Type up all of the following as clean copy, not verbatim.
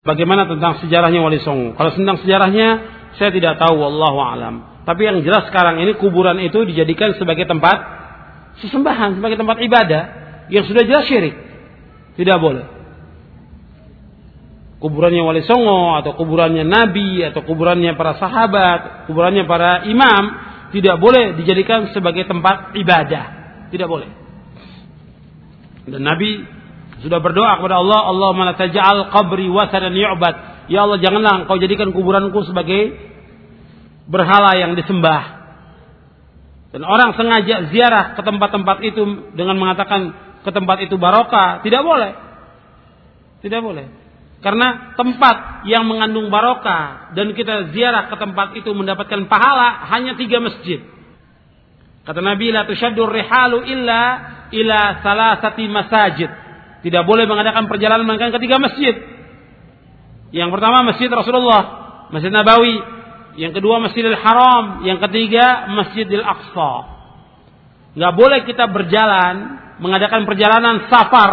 Bagaimana tentang sejarahnya Wali Songo? Kalau tentang sejarahnya saya tidak tahu, wallahu alam. Tapi yang jelas sekarang ini kuburan itu dijadikan sebagai tempat sesembahan, sebagai tempat ibadah yang sudah jelas syirik. Tidak boleh. Kuburannya Wali Songo atau kuburannya Nabi atau kuburannya para sahabat, kuburannya para imam tidak boleh dijadikan sebagai tempat ibadah. Tidak boleh. Dan Nabi sudah berdoa kepada Allah, Allahumma la taj'al qabri wasanan yu'bad. Ya Allah, janganlah Engkau jadikan kuburanku sebagai berhala yang disembah. Dan orang sengaja ziarah ke tempat-tempat itu dengan mengatakan ke tempat itu barokah, tidak boleh. Tidak boleh. Karena tempat yang mengandung barokah dan kita ziarah ke tempat itu mendapatkan pahala hanya 3 masjid. Kata Nabi, la tushaddur rihalu illa ila salasati masajid. Tidak boleh mengadakan perjalanan melainkan ke 3 masjid. Yang pertama Masjid Rasulullah, Masjid Nabawi. Yang kedua Masjidil Haram. Yang ketiga Masjidil Aqsa. Nggak boleh kita berjalan, mengadakan perjalanan safar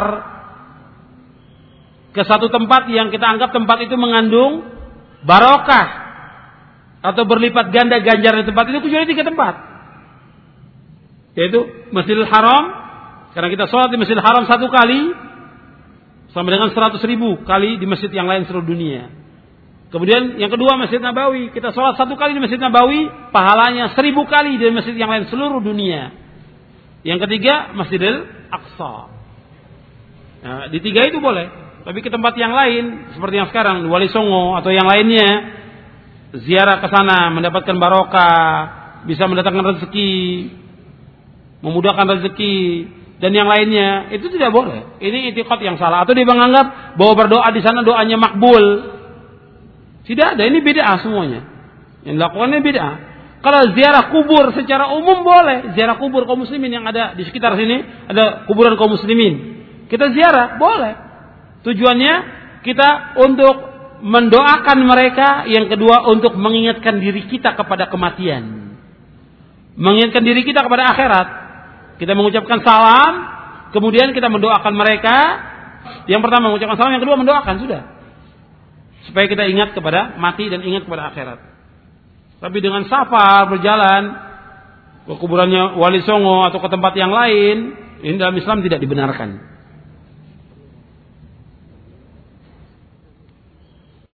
ke satu tempat yang kita anggap tempat itu mengandung barokah atau berlipat ganda ganjaran di tempat itu, kecuali 3 tempat. Yaitu Masjidil Haram, karena kita sholat di Masjidil Haram 1 kali sama dengan 100.000 kali di masjid yang lain seluruh dunia. Kemudian yang kedua Masjid Nabawi, kita sholat 1 kali di Masjid Nabawi, pahalanya 1000 kali di masjid yang lain seluruh dunia. Yang ketiga Masjidil Aqsa. Nah, di 3 itu boleh. Tapi ke tempat yang lain seperti yang sekarang Wali Songo atau yang lainnya, ziarah ke sana mendapatkan barokah, bisa mendatangkan rezeki, memudahkan rezeki dan yang lainnya, itu tidak boleh. Ini i'tiqad yang salah. Atau dia menganggap bahwa berdoa di sana doanya makbul. Tidak ada, ini bid'ah semuanya. Yang dilakukannya bid'ah. Kalau ziarah kubur secara umum boleh. Ziarah kubur kaum muslimin yang ada di sekitar sini, ada kuburan kaum muslimin. Kita ziarah, boleh. Tujuannya kita untuk mendoakan mereka. Yang kedua untuk mengingatkan diri kita kepada kematian. Mengingatkan diri kita kepada akhirat. Kita mengucapkan salam, kemudian kita mendoakan mereka. Yang pertama mengucapkan salam, yang kedua mendoakan, sudah. Supaya kita ingat kepada mati dan ingat kepada akhirat. Tapi dengan safar berjalan ke kuburannya Wali Songo atau ke tempat yang lain, ini dalam Islam tidak dibenarkan.